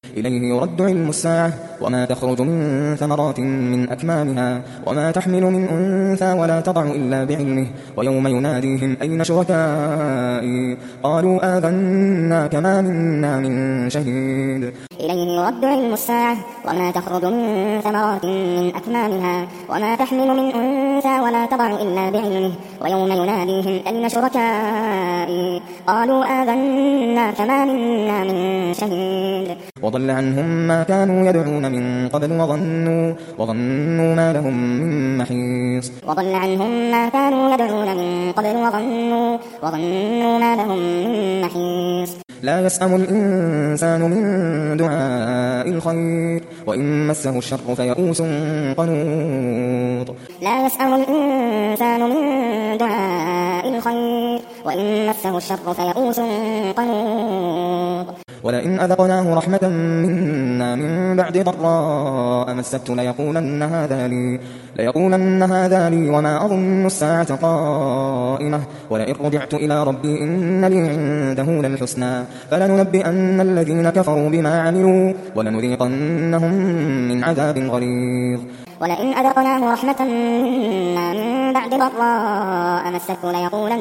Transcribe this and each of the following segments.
إليه يرد علم الساعة وما تخرج من ثمرات من أكمامها وما تحمل من أنثى ولا تضع إلا بعلمه ويوم يناديهم أين شركائي قالوا آذناك ما منا من شهيد إليه يرد علم الساعة وما تخرج من ثمرات من أكمامها وما تحمل من أنثى ولا تضع إلا بعلمه ويوم يناديهم أين شركائي قالوا آذناك ما منا من شهيد وضل عنهم ما كانوا يدعون من قبل وظنوا ما لهم من محيص وضل عنهم ما كانوا يدعون من قبل وظنوا ما لهم من محيص لا يسأم الإنسان من دعاء الخير وإن مسه الشر فيئوس قنوط لا يسأم الإنسان من دعاء الخير وإن مسه الشر فيئوس قنوط ولئن أذقناه رحمة منا من بعد ضراء مسته ليقولن هذا لي وما أظن الساعة قائمة ولئن رجعت إلى ربي إن لي عنده للحسنى فلننبئن الذين كفروا بما عملوا ولنذيقنهم من عذاب غليظ ولئن أذقناه رحمة منا من بعد ضراء مسته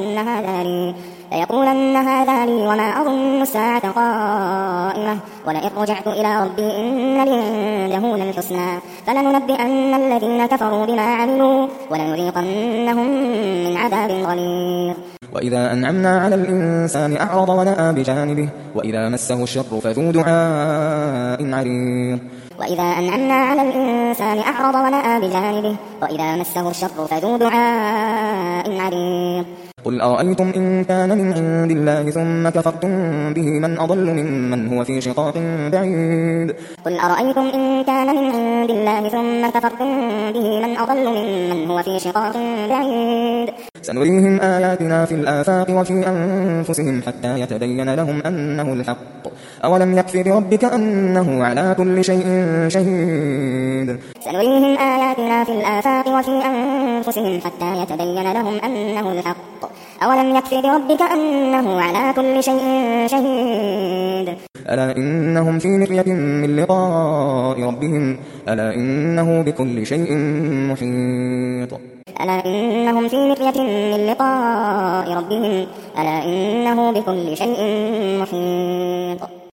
ليقولن هذا لي وما أظن الساعة قائمة ولئن رجعت إلى ربي إن لي عنده للحسنى فلننبئن الذين كفروا بما عملوا ولنذيقنهم من عذاب غليظ وإذا أنعمنا على الإنسان أعرض ونأى بجانبه وإذا مسه الشر فذو دعاء عريض وإذا أنعمنا على الإنسان أعرض ونأى بجانبه وإذا مسه الشر فذو دعاء عريض قل أرأيتم إن كان من عند الله ثم كفرتم به من أضل ممن هو في شقاق بعيد قل أرأيتم إن كان من عند الله ثم كفرتم به من أضل ممن هو في شقاق بعيد سنريهم آياتنا في الآفاق وفي أنفسهم حتى يتبين لهم أنه الحق أولم يكف بربك أنه على كل شيء شهيد سنريهم آياتنا في الآفاق وفي أنفسهم حتى يتبين لهم أنه الحق أولم يكف بربك أنه على كل شيء شهيد ألا إنهم في مرية من لقاء ربهم ألا إنه بكل شيء محيط ألا إنهم في مرية من لقاء ربهم ألا إنه بكل شيء محيط